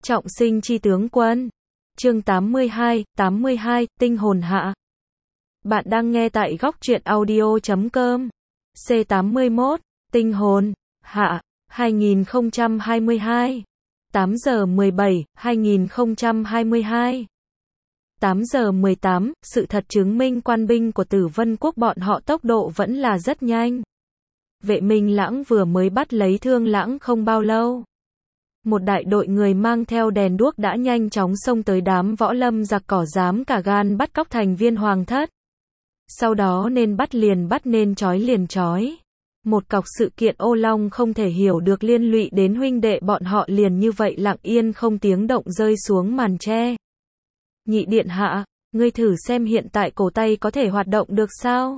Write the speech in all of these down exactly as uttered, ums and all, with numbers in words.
Trọng sinh chi tướng quân. Chương tám mươi hai, tám mươi hai, tinh hồn hạ. Bạn đang nghe tại góc truyện audio chấm com. C tám mươi mốt, tinh hồn hạ, hai nghìn không trăm hai mươi hai. tám giờ mười bảy, hai nghìn không trăm hai mươi hai. tám giờ mười tám, sự thật chứng minh quan binh của Tử Vân Quốc bọn họ tốc độ vẫn là rất nhanh. Vệ Minh Lãng vừa mới bắt lấy Thương Lãng không bao lâu. Một đại đội người mang theo đèn đuốc đã nhanh chóng xông tới đám võ lâm giặc cỏ dám cả gan bắt cóc thành viên hoàng thất. Sau đó nên bắt liền bắt nên trói liền trói. Một cọc sự kiện ô long không thể hiểu được liên lụy đến huynh đệ bọn họ liền như vậy lặng yên không tiếng động rơi xuống màn tre. Nhị điện hạ, ngươi thử xem hiện tại cổ tay có thể hoạt động được sao?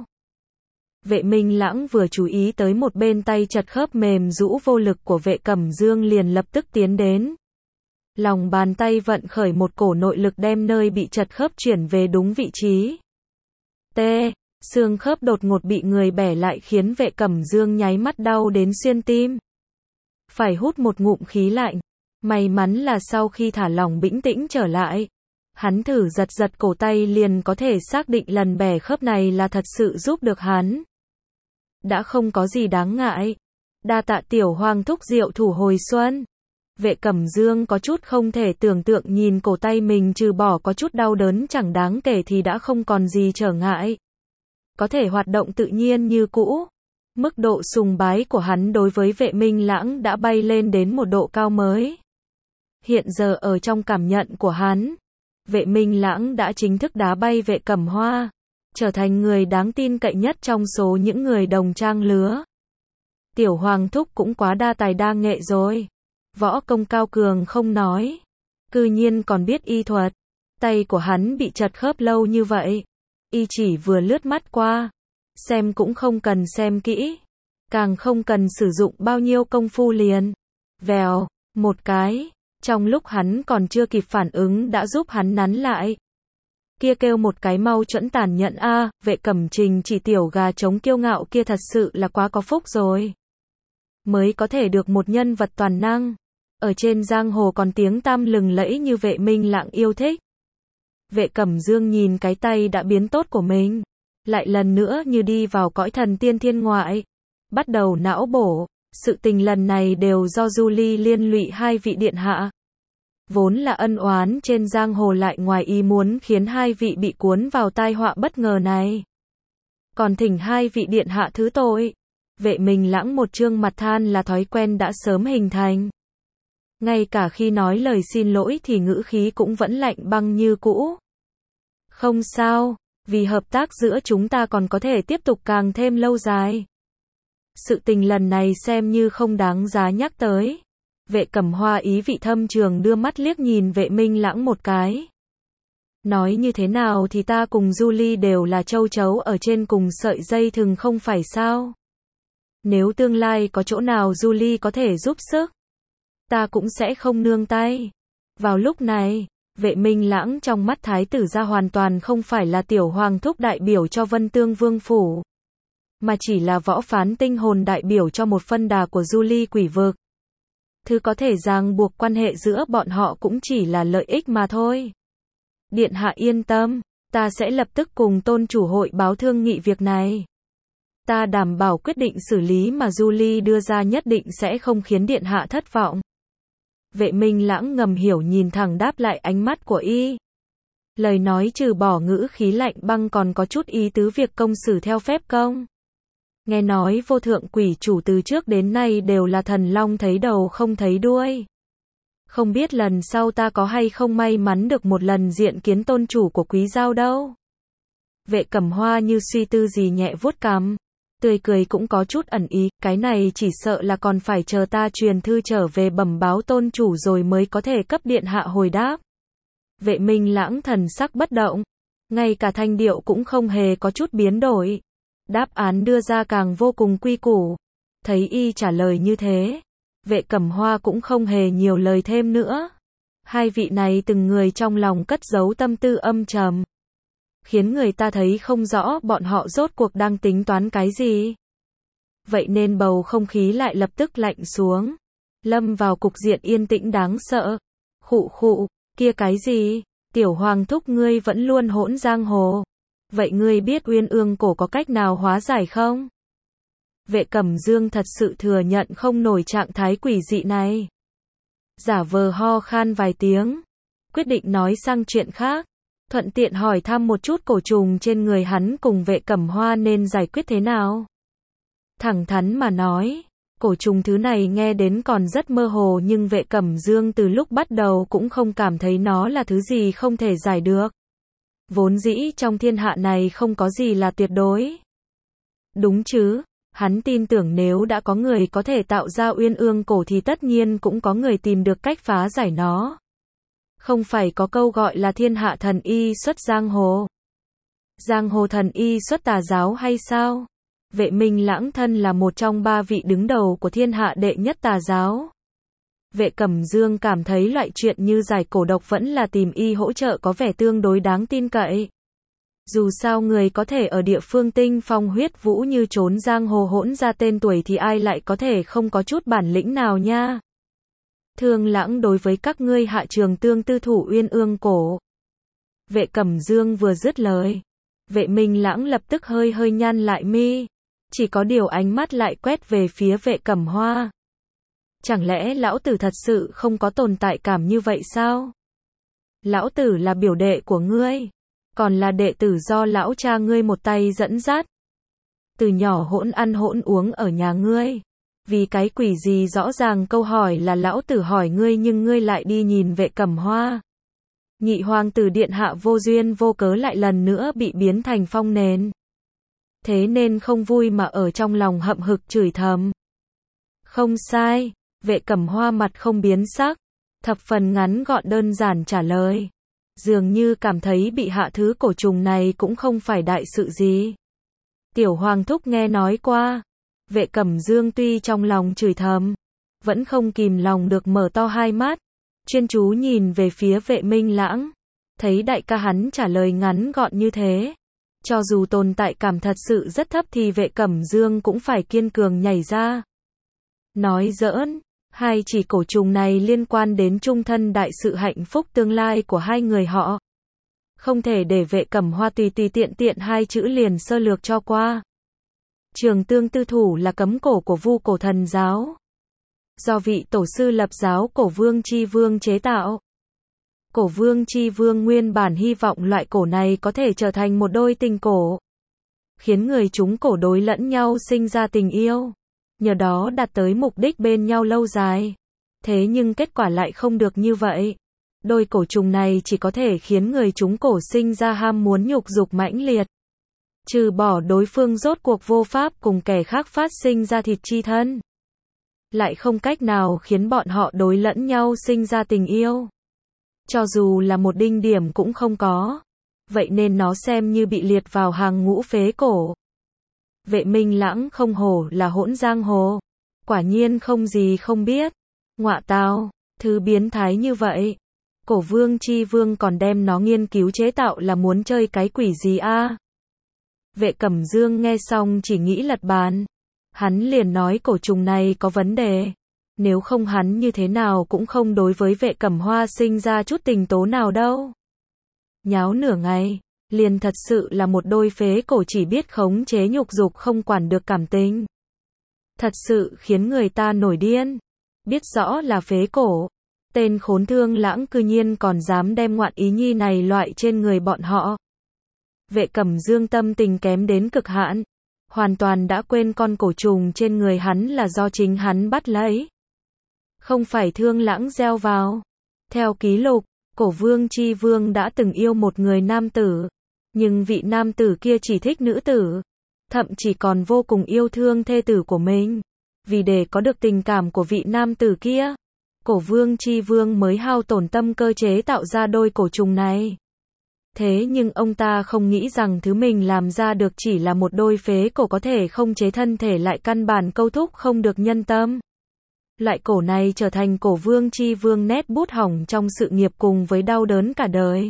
Vệ Minh Lãng vừa chú ý tới một bên tay chật khớp mềm rũ vô lực của Vệ Cẩm Dương liền lập tức tiến đến. Lòng bàn tay vận khởi một cổ nội lực đem nơi bị chật khớp chuyển về đúng vị trí. T. Xương khớp đột ngột bị người bẻ lại khiến Vệ Cẩm Dương nháy mắt đau đến xuyên tim. Phải hút một ngụm khí lạnh. May mắn là sau khi thả lỏng bĩnh tĩnh trở lại. Hắn thử giật giật cổ tay liền có thể xác định lần bẻ khớp này là thật sự giúp được hắn. Đã không có gì đáng ngại. Đa tạ tiểu hoàng thúc diệu thủ hồi xuân. Vệ Cẩm Dương có chút không thể tưởng tượng nhìn cổ tay mình trừ bỏ có chút đau đớn chẳng đáng kể thì đã không còn gì trở ngại. Có thể hoạt động tự nhiên như cũ. Mức độ sùng bái của hắn đối với Vệ Minh Lãng đã bay lên đến một độ cao mới. Hiện giờ ở trong cảm nhận của hắn, Vệ Minh Lãng đã chính thức đá bay Vệ Cẩm Hoa, trở thành người đáng tin cậy nhất trong số những người đồng trang lứa. Tiểu hoàng thúc cũng quá đa tài đa nghệ rồi. Võ công cao cường không nói, cư nhiên còn biết y thuật. Tay của hắn bị chật khớp lâu như vậy, y chỉ vừa lướt mắt qua, xem cũng không cần xem kỹ, càng không cần sử dụng bao nhiêu công phu liền. Vèo, một cái, trong lúc hắn còn chưa kịp phản ứng đã giúp hắn nắn lại. Kia kêu một cái mau chuẩn tàn nhẫn a, à, Vệ Cẩm Trình chỉ tiểu gà trống kiêu ngạo kia thật sự là quá có phúc rồi. Mới có thể được một nhân vật toàn năng, ở trên giang hồ còn tiếng tăm lừng lẫy như Vệ Minh Lãng yêu thích. Vệ Cẩm Dương nhìn cái tay đã biến tốt của mình, lại lần nữa như đi vào cõi thần tiên thiên ngoại, bắt đầu não bổ, sự tình lần này đều do Julie liên lụy hai vị điện hạ. Vốn là ân oán trên giang hồ lại ngoài ý muốn khiến hai vị bị cuốn vào tai họa bất ngờ này. Còn thỉnh hai vị điện hạ thứ tội. Vệ Minh Lãng một trương mặt than là thói quen đã sớm hình thành. Ngay cả khi nói lời xin lỗi thì ngữ khí cũng vẫn lạnh băng như cũ. Không sao, vì hợp tác giữa chúng ta còn có thể tiếp tục càng thêm lâu dài. Sự tình lần này xem như không đáng giá nhắc tới. Vệ Cẩm Hoa ý vị thâm trường đưa mắt liếc nhìn Vệ Minh Lãng một cái. Nói như thế nào thì ta cùng Julie đều là châu chấu ở trên cùng sợi dây thừng không phải sao? Nếu tương lai có chỗ nào Julie có thể giúp sức, ta cũng sẽ không nương tay. Vào lúc này, Vệ Minh Lãng trong mắt thái tử gia hoàn toàn không phải là tiểu hoàng thúc đại biểu cho Vân Tương Vương phủ, mà chỉ là võ phán tinh hồn đại biểu cho một phân đà của Julie quỷ vực. Thứ có thể ràng buộc quan hệ giữa bọn họ cũng chỉ là lợi ích mà thôi. Điện hạ yên tâm, ta sẽ lập tức cùng tôn chủ hội báo thương nghị việc này. Ta đảm bảo quyết định xử lý mà Julie đưa ra nhất định sẽ không khiến điện hạ thất vọng. Vệ Minh Lãng ngầm hiểu nhìn thẳng đáp lại ánh mắt của y. Lời nói trừ bỏ ngữ khí lạnh băng còn có chút ý tứ việc công xử theo phép công. Nghe nói vô thượng quỷ chủ từ trước đến nay đều là thần long thấy đầu không thấy đuôi. Không biết lần sau ta có hay không may mắn được một lần diện kiến tôn chủ của Quý Giao đâu. Vệ Cẩm Hoa như suy tư gì nhẹ vuốt cằm, tươi cười cũng có chút ẩn ý, cái này chỉ sợ là còn phải chờ ta truyền thư trở về bẩm báo tôn chủ rồi mới có thể cấp điện hạ hồi đáp. Vệ Minh Lãng thần sắc bất động, ngay cả thanh điệu cũng không hề có chút biến đổi. Đáp án đưa ra càng vô cùng quy củ. Thấy y trả lời như thế, Vệ Cẩm Hoa cũng không hề nhiều lời thêm nữa. Hai vị này từng người trong lòng cất giấu tâm tư âm trầm, khiến người ta thấy không rõ bọn họ rốt cuộc đang tính toán cái gì. Vậy nên bầu không khí lại lập tức lạnh xuống, lâm vào cục diện yên tĩnh đáng sợ. Khụ khụ, kia cái gì? Tiểu Hoàng thúc ngươi vẫn luôn hỗn giang hồ. Vậy ngươi biết Uyên Ương cổ có cách nào hóa giải không? Vệ Cẩm Dương thật sự thừa nhận không nổi trạng thái quỷ dị này. Giả vờ ho khan vài tiếng, quyết định nói sang chuyện khác, thuận tiện hỏi thăm một chút cổ trùng trên người hắn cùng Vệ Cẩm Hoa nên giải quyết thế nào. Thẳng thắn mà nói, cổ trùng thứ này nghe đến còn rất mơ hồ nhưng Vệ Cẩm Dương từ lúc bắt đầu cũng không cảm thấy nó là thứ gì không thể giải được. Vốn dĩ trong thiên hạ này không có gì là tuyệt đối. Đúng chứ, hắn tin tưởng nếu đã có người có thể tạo ra Uyên Ương cổ thì tất nhiên cũng có người tìm được cách phá giải nó. Không phải có câu gọi là thiên hạ thần y xuất giang hồ. Giang hồ thần y xuất tà giáo hay sao? Vệ Minh Lãng thân là một trong ba vị đứng đầu của thiên hạ đệ nhất tà giáo. Vệ Cẩm Dương cảm thấy loại chuyện như giải cổ độc vẫn là tìm y hỗ trợ có vẻ tương đối đáng tin cậy. Dù sao người có thể ở địa phương tinh phong huyết vũ như trốn giang hồ hỗn ra tên tuổi thì ai lại có thể không có chút bản lĩnh nào nha. Thương Lãng đối với các ngươi Hạ Trường Tương tư thủ Uyên Ương cổ. Vệ Cẩm Dương vừa dứt lời, Vệ Minh Lãng lập tức hơi hơi nhăn lại mi, chỉ có điều ánh mắt lại quét về phía Vệ Cẩm Hoa. Chẳng lẽ lão tử thật sự không có tồn tại cảm như vậy sao? Lão tử là biểu đệ của ngươi, còn là đệ tử do lão cha ngươi một tay dẫn dắt. Từ nhỏ hỗn ăn hỗn uống ở nhà ngươi. Vì cái quỷ gì rõ ràng câu hỏi là lão tử hỏi ngươi nhưng ngươi lại đi nhìn Vệ Cẩm Hoa. Nhị hoàng tử điện hạ vô duyên vô cớ lại lần nữa bị biến thành phong nền. Thế nên không vui mà ở trong lòng hậm hực chửi thầm. Không sai, Vệ Cẩm Hoa mặt không biến sắc, thập phần ngắn gọn đơn giản trả lời. Dường như cảm thấy bị hạ thứ cổ trùng này cũng không phải đại sự gì. Tiểu Hoàng thúc nghe nói qua. Vệ Cẩm Dương tuy trong lòng chửi thầm, vẫn không kìm lòng được mở to hai mắt, chuyên chú nhìn về phía Vệ Minh Lãng. Thấy đại ca hắn trả lời ngắn gọn như thế, cho dù tồn tại cảm thật sự rất thấp thì Vệ Cẩm Dương cũng phải kiên cường nhảy ra. Nói giỡn, hai chỉ cổ trùng này liên quan đến chung thân đại sự hạnh phúc tương lai của hai người họ. Không thể để Vệ Cẩm Hoa tùy tùy tiện tiện hai chữ liền sơ lược cho qua. Trường Tương tư thủ là cấm cổ của Vu Cổ Thần giáo, do vị tổ sư lập giáo Cổ Vương Chi Vương chế tạo. Cổ Vương Chi Vương nguyên bản hy vọng loại cổ này có thể trở thành một đôi tình cổ, khiến người chúng cổ đối lẫn nhau sinh ra tình yêu, nhờ đó đạt tới mục đích bên nhau lâu dài. Thế nhưng kết quả lại không được như vậy. Đôi cổ trùng này chỉ có thể khiến người chúng cổ sinh ra ham muốn nhục dục mãnh liệt. Trừ bỏ đối phương rốt cuộc vô pháp cùng kẻ khác phát sinh ra thịt chi thân, lại không cách nào khiến bọn họ đối lẫn nhau sinh ra tình yêu. Cho dù là một đinh điểm cũng không có. Vậy nên nó xem như bị liệt vào hàng ngũ phế cổ. Vệ Minh Lãng không hổ là hỗn giang hồ. Quả nhiên không gì không biết. Ngọa tào, thứ biến thái như vậy. Cổ Vương Chi Vương còn đem nó nghiên cứu chế tạo là muốn chơi cái quỷ gì a? Vệ Cẩm Dương nghe xong chỉ nghĩ lật bàn. Hắn liền nói cổ trùng này có vấn đề. Nếu không hắn như thế nào cũng không đối với Vệ Cẩm Hoa sinh ra chút tình tố nào đâu. Nháo nửa ngày, liền thật sự là một đôi phế cổ chỉ biết khống chế nhục dục không quản được cảm tình. Thật sự khiến người ta nổi điên. Biết rõ là phế cổ, tên khốn Thương Lãng cư nhiên còn dám đem ngoạn ý nhi này loại trên người bọn họ. Vệ Cẩm Dương tâm tình kém đến cực hạn, hoàn toàn đã quên con cổ trùng trên người hắn là do chính hắn bắt lấy. Không phải Thương Lãng gieo vào. Theo ký lục, Cổ Vương Chi Vương đã từng yêu một người nam tử, nhưng vị nam tử kia chỉ thích nữ tử, thậm chí còn vô cùng yêu thương thê tử của mình. Vì để có được tình cảm của vị nam tử kia, Cổ Vương Chi Vương mới hao tổn tâm cơ chế tạo ra đôi cổ trùng này. Thế nhưng ông ta không nghĩ rằng thứ mình làm ra được chỉ là một đôi phế cổ có thể không chế thân thể lại căn bản câu thúc không được nhân tâm. Loại cổ này trở thành Cổ Vương Chi Vương nét bút hỏng trong sự nghiệp cùng với đau đớn cả đời.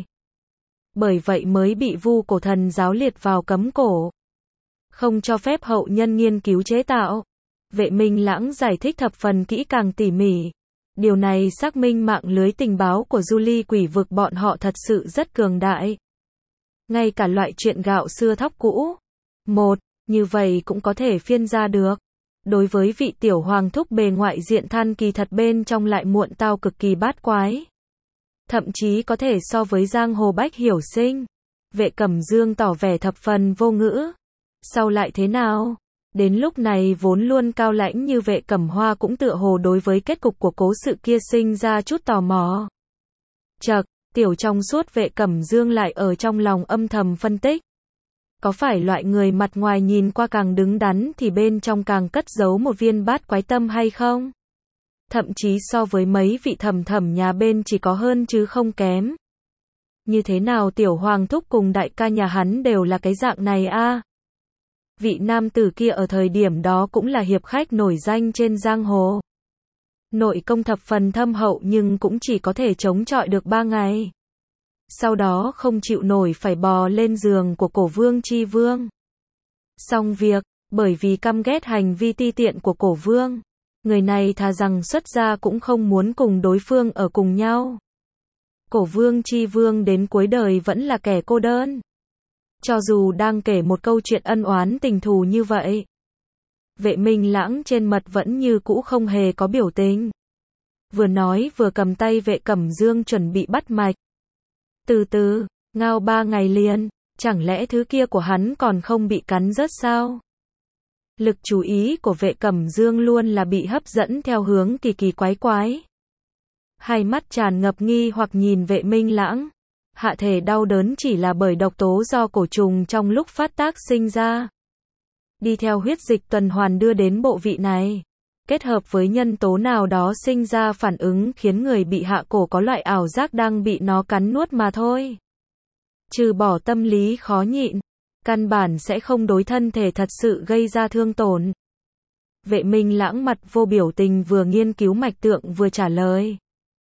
Bởi vậy mới bị Vu Cổ Thần giáo liệt vào cấm cổ. Không cho phép hậu nhân nghiên cứu chế tạo. Vệ Minh Lãng giải thích thập phần kỹ càng tỉ mỉ. Điều này xác minh mạng lưới tình báo của du ly quỷ vực bọn họ thật sự rất cường đại. Ngay cả loại chuyện gạo xưa thóc cũ. Một, như vậy cũng có thể phiên ra được. Đối với vị tiểu hoàng thúc bề ngoại diện than kỳ thật bên trong lại muộn tao cực kỳ bát quái. Thậm chí có thể so với giang hồ bách hiểu sinh. Vệ Cẩm Dương tỏ vẻ thập phần vô ngữ. Sau lại thế nào? Đến lúc này vốn luôn cao lãnh như Vệ Cẩm Hoa cũng tựa hồ đối với kết cục của cố sự kia sinh ra chút tò mò. Chậc, tiểu trong suốt Vệ Cẩm Dương lại ở trong lòng âm thầm phân tích. Có phải loại người mặt ngoài nhìn qua càng đứng đắn thì bên trong càng cất giấu một viên bát quái tâm hay không? Thậm chí so với mấy vị thầm thầm nhà bên chỉ có hơn chứ không kém. Như thế nào tiểu hoàng thúc cùng đại ca nhà hắn đều là cái dạng này a? Vị nam tử kia ở thời điểm đó cũng là hiệp khách nổi danh trên giang hồ. Nội công thập phần thâm hậu nhưng cũng chỉ có thể chống chọi được ba ngày. Sau đó không chịu nổi phải bò lên giường của cổ vương chi vương. Xong việc, bởi vì căm ghét hành vi ti tiện của cổ vương, người này thà rằng xuất gia cũng không muốn cùng đối phương ở cùng nhau. Cổ vương chi vương đến cuối đời vẫn là kẻ cô đơn. Cho dù đang kể một câu chuyện ân oán tình thù như vậy, Vệ Minh Lãng trên mặt vẫn như cũ không hề có biểu tình. Vừa nói vừa cầm tay Vệ Cẩm Dương chuẩn bị bắt mạch. Từ từ, ngao ba ngày liền, chẳng lẽ thứ kia của hắn còn không bị cắn rớt sao? Lực chú ý của Vệ Cẩm Dương luôn là bị hấp dẫn theo hướng kỳ kỳ quái quái. Hai mắt tràn ngập nghi hoặc nhìn Vệ Minh Lãng. Hạ thể đau đớn chỉ là bởi độc tố do cổ trùng trong lúc phát tác sinh ra. Đi theo huyết dịch tuần hoàn đưa đến bộ vị này. Kết hợp với nhân tố nào đó sinh ra phản ứng khiến người bị hạ cổ có loại ảo giác đang bị nó cắn nuốt mà thôi. Trừ bỏ tâm lý khó nhịn, căn bản sẽ không đối thân thể thật sự gây ra thương tổn. Vệ Minh Lãng mặt vô biểu tình vừa nghiên cứu mạch tượng vừa trả lời.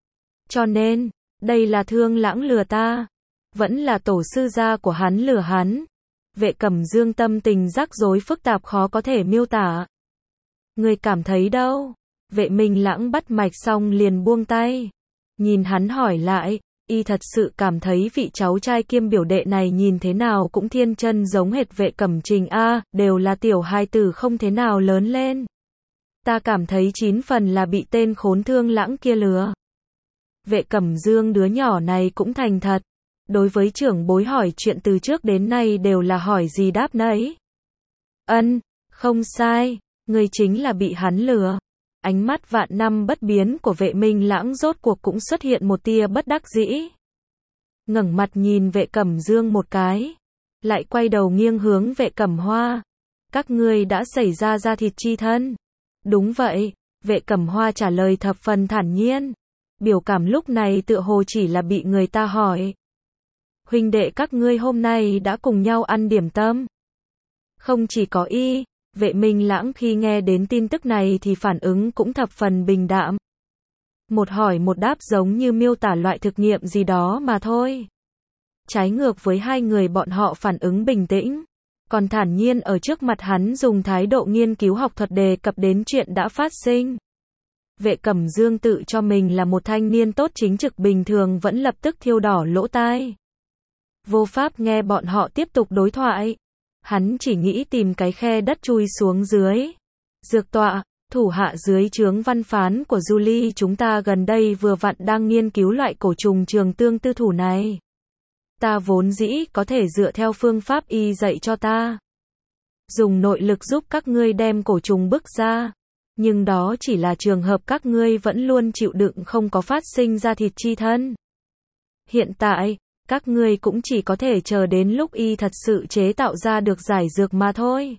Cho nên, đây là Thương Lãng lừa ta, vẫn là tổ sư gia của hắn lừa hắn. Vệ Cẩm Dương tâm tình rắc rối phức tạp khó có thể miêu tả. Người cảm thấy đâu? Vệ Minh Lãng bắt mạch xong liền buông tay. Nhìn hắn hỏi lại, y thật sự cảm thấy vị cháu trai kiêm biểu đệ này nhìn thế nào cũng thiên chân giống hệt Vệ Cẩm Trình a, đều là tiểu hài tử không thế nào lớn lên. Ta cảm thấy chín phần là bị tên khốn Thương Lãng kia lừa. Vệ Cẩm Dương đứa nhỏ này cũng thành thật. Đối với trưởng bối hỏi chuyện từ trước đến nay đều là hỏi gì đáp nấy. Ân, không sai, người chính là bị hắn lừa. Ánh mắt vạn năm bất biến của Vệ Minh Lãng rốt cuộc cũng xuất hiện một tia bất đắc dĩ. Ngẩng mặt nhìn Vệ Cẩm Dương một cái, lại quay đầu nghiêng hướng Vệ Cẩm Hoa. Các ngươi đã xảy ra da thịt chi thân. Đúng vậy, Vệ Cẩm Hoa trả lời thập phần thản nhiên. Biểu cảm lúc này tựa hồ chỉ là bị người ta hỏi. Huynh đệ các ngươi hôm nay đã cùng nhau ăn điểm tâm. Không chỉ có y, Vệ Minh Lãng khi nghe đến tin tức này thì phản ứng cũng thập phần bình đạm. Một hỏi một đáp giống như miêu tả loại thực nghiệm gì đó mà thôi. Trái ngược với hai người bọn họ phản ứng bình tĩnh, còn thản nhiên ở trước mặt hắn dùng thái độ nghiên cứu học thuật đề cập đến chuyện đã phát sinh. Vệ Cẩm Dương tự cho mình là một thanh niên tốt chính trực bình thường vẫn lập tức thiêu đỏ lỗ tai. Vô pháp nghe bọn họ tiếp tục đối thoại. Hắn chỉ nghĩ tìm cái khe đất chui xuống dưới. Dược tọa, thủ hạ dưới trướng văn phán của Du Ly chúng ta gần đây vừa vặn đang nghiên cứu loại cổ trùng trường tương tư thủ này. Ta vốn dĩ có thể dựa theo phương pháp y dạy cho ta. Dùng nội lực giúp các ngươi đem cổ trùng bức ra. Nhưng đó chỉ là trường hợp các ngươi vẫn luôn chịu đựng không có phát sinh ra thịt chi thân. Hiện tại, các ngươi cũng chỉ có thể chờ đến lúc y thật sự chế tạo ra được giải dược mà thôi.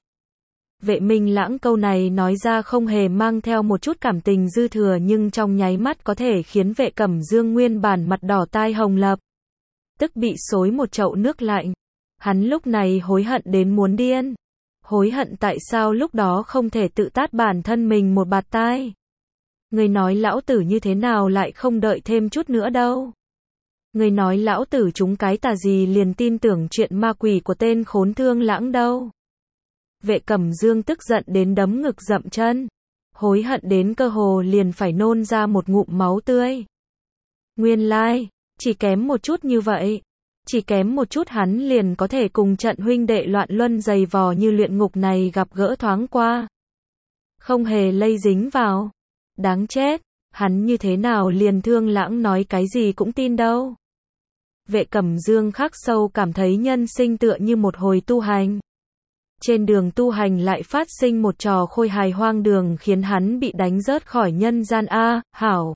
Vệ Minh Lãng câu này nói ra không hề mang theo một chút cảm tình dư thừa nhưng trong nháy mắt có thể khiến Vệ Cẩm Dương nguyên bản mặt đỏ tai hồng lập. Tức bị xối một chậu nước lạnh. Hắn lúc này hối hận đến muốn điên. Hối hận tại sao lúc đó không thể tự tát bản thân mình một bạt tai. Người nói lão tử như thế nào lại không đợi thêm chút nữa đâu. Người nói lão tử chúng cái tà gì liền tin tưởng chuyện ma quỷ của tên khốn Thương Lãng đâu. Vệ Cẩm Dương tức giận đến đấm ngực dậm chân. hối hận đến cơ hồ liền phải nôn ra một ngụm máu tươi. Nguyên lai, like, chỉ kém một chút như vậy. Chỉ kém một chút hắn liền có thể cùng trận huynh đệ loạn luân dày vò như luyện ngục này gặp gỡ thoáng qua. Không hề lây dính vào. Đáng chết, hắn như thế nào liền Thương Lãng nói cái gì cũng tin đâu. Vệ Cẩm Dương khắc sâu cảm thấy nhân sinh tựa như một hồi tu hành. Trên đường tu hành lại phát sinh một trò khôi hài hoang đường khiến hắn bị đánh rớt khỏi nhân gian a, hảo.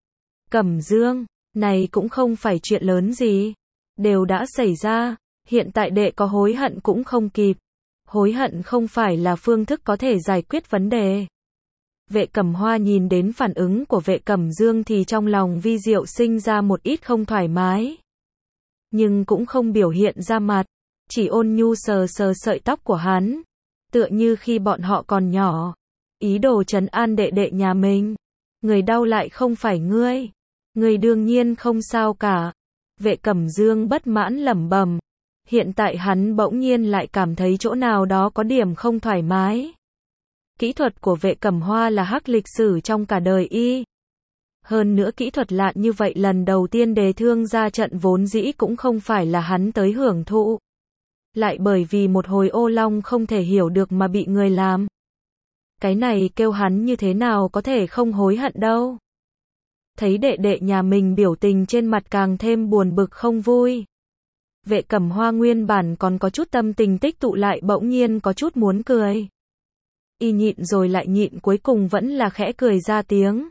Cẩm Dương, này cũng không phải chuyện lớn gì. Đều đã xảy ra, hiện tại đệ có hối hận cũng không kịp. Hối hận không phải là phương thức có thể giải quyết vấn đề. Vệ Cẩm Hoa nhìn đến phản ứng của Vệ Cẩm Dương thì trong lòng vi diệu sinh ra một ít không thoải mái. Nhưng cũng không biểu hiện ra mặt, chỉ ôn nhu sờ sờ sợi tóc của hắn. Tựa như khi bọn họ còn nhỏ, ý đồ trấn an đệ đệ nhà mình. Người đau lại không phải ngươi. Ngươi đương nhiên không sao cả. Vệ Cẩm Dương bất mãn lẩm bẩm. Hiện tại hắn bỗng nhiên lại cảm thấy chỗ nào đó có điểm không thoải mái. Kỹ thuật của Vệ Cẩm Hoa là hắc lịch sử trong cả đời y. Hơn nữa kỹ thuật lạn như vậy lần đầu tiên đề thương ra trận vốn dĩ cũng không phải là hắn tới hưởng thụ. Lại bởi vì một hồi ô long không thể hiểu được mà bị người làm. Cái này kêu hắn như thế nào có thể không hối hận đâu. Thấy đệ đệ nhà mình biểu tình trên mặt càng thêm buồn bực không vui. Vệ Cẩm Hoa nguyên bản còn có chút tâm tình tích tụ lại bỗng nhiên có chút muốn cười. Y nhịn rồi lại nhịn cuối cùng vẫn là khẽ cười ra tiếng.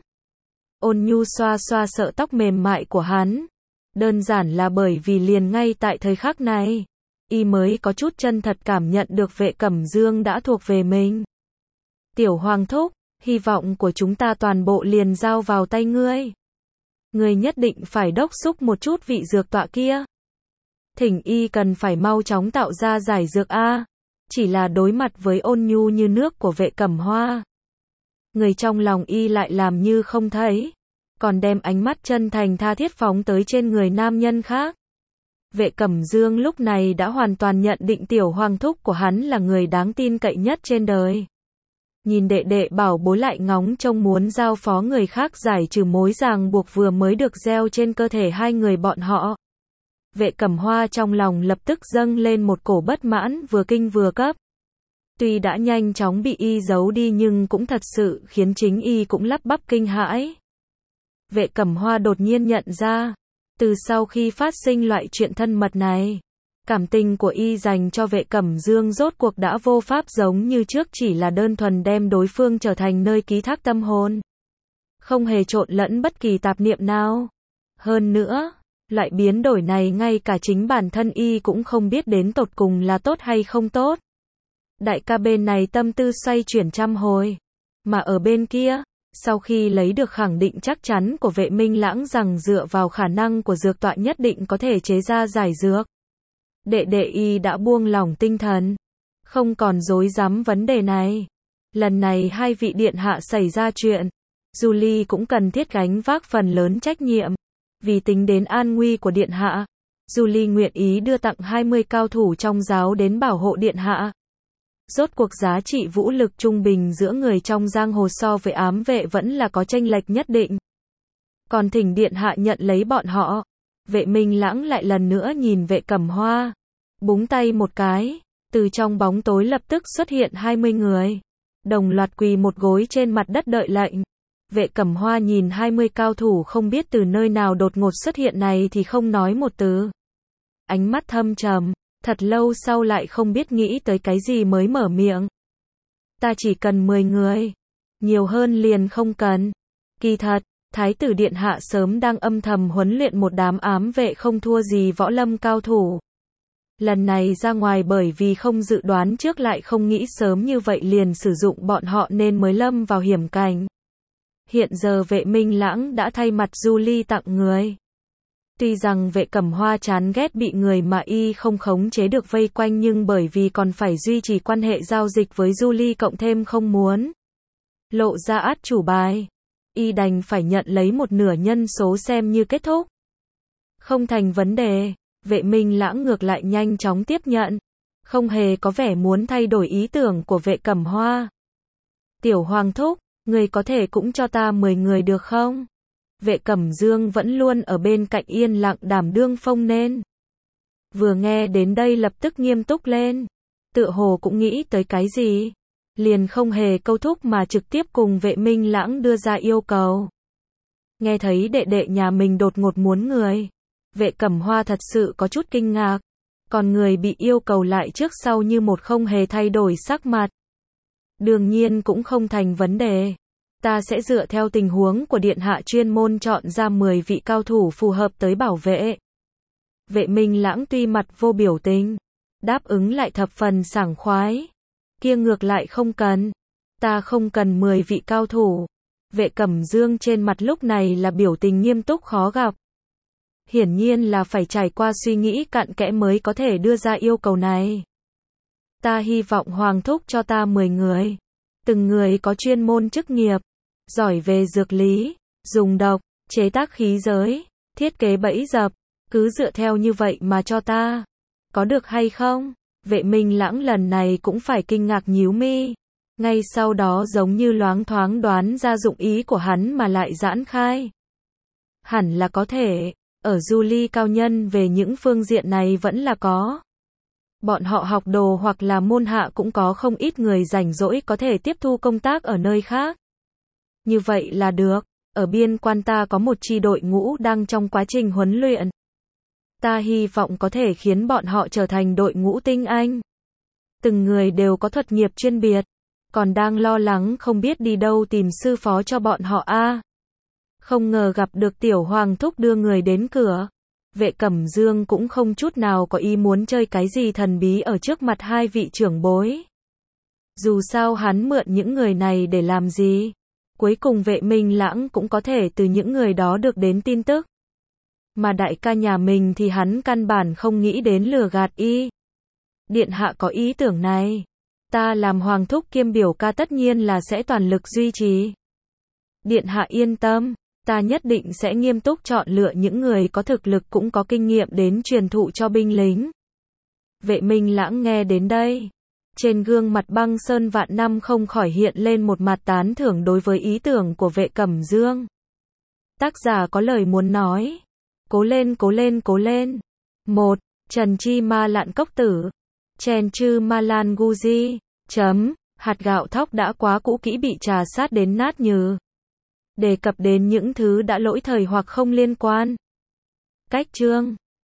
Ôn nhu xoa xoa sợi tóc mềm mại của hắn. Đơn giản là bởi vì liền ngay tại thời khắc này, y mới có chút chân thật cảm nhận được Vệ Cẩm Dương đã thuộc về mình. Tiểu Hoàng thúc, hy vọng của chúng ta toàn bộ liền giao vào tay ngươi. Ngươi nhất định phải đốc xúc một chút vị dược tọa kia. Thỉnh y cần phải mau chóng tạo ra giải dược a. Chỉ là đối mặt với ôn nhu như nước của Vệ Cẩm Hoa. Người trong lòng y lại làm như không thấy. Còn đem ánh mắt chân thành tha thiết phóng tới trên người nam nhân khác. Vệ Cẩm Dương lúc này đã hoàn toàn nhận định tiểu hoàng thúc của hắn là người đáng tin cậy nhất trên đời. Nhìn đệ đệ bảo bối lại ngóng trông muốn giao phó người khác giải trừ mối ràng buộc vừa mới được gieo trên cơ thể hai người bọn họ. Vệ Cẩm Hoa trong lòng lập tức dâng lên một cổ bất mãn vừa kinh vừa cấp. Tuy đã nhanh chóng bị y giấu đi nhưng cũng thật sự khiến chính y cũng lắp bắp kinh hãi. Vệ Cẩm Hoa đột nhiên nhận ra, từ sau khi phát sinh loại chuyện thân mật này, cảm tình của y dành cho Vệ Cẩm Dương rốt cuộc đã vô pháp giống như trước chỉ là đơn thuần đem đối phương trở thành nơi ký thác tâm hồn. Không hề trộn lẫn bất kỳ tạp niệm nào. Hơn nữa, loại biến đổi này ngay cả chính bản thân y cũng không biết đến tột cùng là tốt hay không tốt. Đại ca bên này tâm tư xoay chuyển trăm hồi. Mà ở bên kia, sau khi lấy được khẳng định chắc chắn của Vệ Minh Lãng rằng dựa vào khả năng của dược tọa nhất định có thể chế ra giải dược. Đệ đệ y đã buông lỏng tinh thần. Không còn dối dám vấn đề này. Lần này hai vị điện hạ xảy ra chuyện. Julie cũng cần thiết gánh vác phần lớn trách nhiệm. Vì tính đến an nguy của điện hạ, Julie nguyện ý đưa tặng hai mươi cao thủ trong giáo đến bảo hộ điện hạ. Rốt cuộc giá trị vũ lực trung bình giữa người trong giang hồ so với ám vệ vẫn là có chênh lệch nhất định. Còn thỉnh điện hạ nhận lấy bọn họ. Vệ Minh Lãng lại lần nữa nhìn Vệ Cẩm Hoa. Búng tay một cái. Từ trong bóng tối lập tức xuất hiện hai mươi người. Đồng loạt quỳ một gối trên mặt đất đợi lệnh. Vệ Cẩm Hoa nhìn hai mươi cao thủ không biết từ nơi nào đột ngột xuất hiện này thì không nói một từ. Ánh mắt thâm trầm. Thật lâu sau lại không biết nghĩ tới cái gì mới mở miệng. Ta chỉ cần mười người. Nhiều hơn liền không cần. Kỳ thật, Thái tử điện hạ sớm đang âm thầm huấn luyện một đám ám vệ không thua gì võ lâm cao thủ. Lần này ra ngoài bởi vì không dự đoán trước lại không nghĩ sớm như vậy liền sử dụng bọn họ nên mới lâm vào hiểm cảnh. Hiện giờ Vệ Minh Lãng đã thay mặt Julie tặng người. Tuy rằng Vệ Cẩm Hoa chán ghét bị người mà y không khống chế được vây quanh nhưng bởi vì còn phải duy trì quan hệ giao dịch với Julie cộng thêm không muốn lộ ra át chủ bài, y đành phải nhận lấy một nửa nhân số xem như kết thúc. Không thành vấn đề, Vệ Minh Lãng ngược lại nhanh chóng tiếp nhận, không hề có vẻ muốn thay đổi ý tưởng của Vệ Cẩm Hoa. Tiểu Hoàng thúc, Người có thể cũng cho ta mười người được không? Vệ Cẩm Dương vẫn luôn ở bên cạnh yên lặng đảm đương phông nên. Vừa nghe đến đây lập tức nghiêm túc lên. Tựa hồ cũng nghĩ tới cái gì. Liền không hề câu thúc mà trực tiếp cùng Vệ Minh Lãng đưa ra yêu cầu. Nghe thấy đệ đệ nhà mình đột ngột muốn người. Vệ Cẩm Hoa thật sự có chút kinh ngạc. Còn người bị yêu cầu lại trước sau như một không hề thay đổi sắc mặt. Đương nhiên cũng không thành vấn đề. Ta sẽ dựa theo tình huống của điện hạ chuyên môn chọn ra mười vị cao thủ phù hợp tới bảo vệ. Vệ Minh Lãng tuy mặt vô biểu tình, đáp ứng lại thập phần sảng khoái. Kia ngược lại không cần. Ta không cần mười vị cao thủ. Vệ Cẩm Dương trên mặt lúc này là biểu tình nghiêm túc khó gặp. Hiển nhiên là phải trải qua suy nghĩ cặn kẽ mới có thể đưa ra yêu cầu này. Ta hy vọng Hoàng thúc cho ta mười người. Từng người có chuyên môn chức nghiệp, giỏi về dược lý, dùng độc, chế tác khí giới, thiết kế bẫy dập, cứ dựa theo như vậy mà cho ta. Có được hay không? Vệ Minh Lãng lần này cũng phải kinh ngạc nhíu mi. Ngay sau đó giống như loáng thoáng đoán ra dụng ý của hắn mà lại giãn khai. Hẳn là có thể, ở du ly cao nhân về những phương diện này vẫn là có. Bọn họ học đồ hoặc là môn hạ cũng có không ít người rảnh rỗi có thể tiếp thu công tác ở nơi khác. Như vậy là được, ở biên quan ta có một chi đội ngũ đang trong quá trình huấn luyện. Ta hy vọng có thể khiến bọn họ trở thành đội ngũ tinh anh. Từng người đều có thuật nghiệp chuyên biệt, còn đang lo lắng không biết đi đâu tìm sư phó cho bọn họ a. À, không ngờ gặp được tiểu Hoàng thúc đưa người đến cửa. Vệ Cẩm Dương cũng không chút nào có ý muốn chơi cái gì thần bí ở trước mặt hai vị trưởng bối. Dù sao hắn mượn những người này để làm gì? Cuối cùng Vệ Minh Lãng cũng có thể từ những người đó được đến tin tức. Mà đại ca nhà mình thì hắn căn bản không nghĩ đến lừa gạt y. Điện hạ có ý tưởng này. Ta làm Hoàng thúc kiêm biểu ca tất nhiên là sẽ toàn lực duy trì. Điện hạ yên tâm. Ta nhất định sẽ nghiêm túc chọn lựa những người có thực lực cũng có kinh nghiệm đến truyền thụ cho binh lính. Vệ Minh Lãng nghe đến đây. Trên gương mặt băng sơn vạn năm không khỏi hiện lên một mặt tán thưởng đối với ý tưởng của Vệ Cẩm Dương. Tác giả có lời muốn nói. Cố lên cố lên cố lên. một. Trần Chi Ma Lạn Cốc Tử. Chen Chư Ma Lan Guji. Chấm. Hạt gạo thóc đã quá cũ kỹ bị trà sát đến nát nhừ. Đề cập đến những thứ đã lỗi thời hoặc không liên quan. Cách chương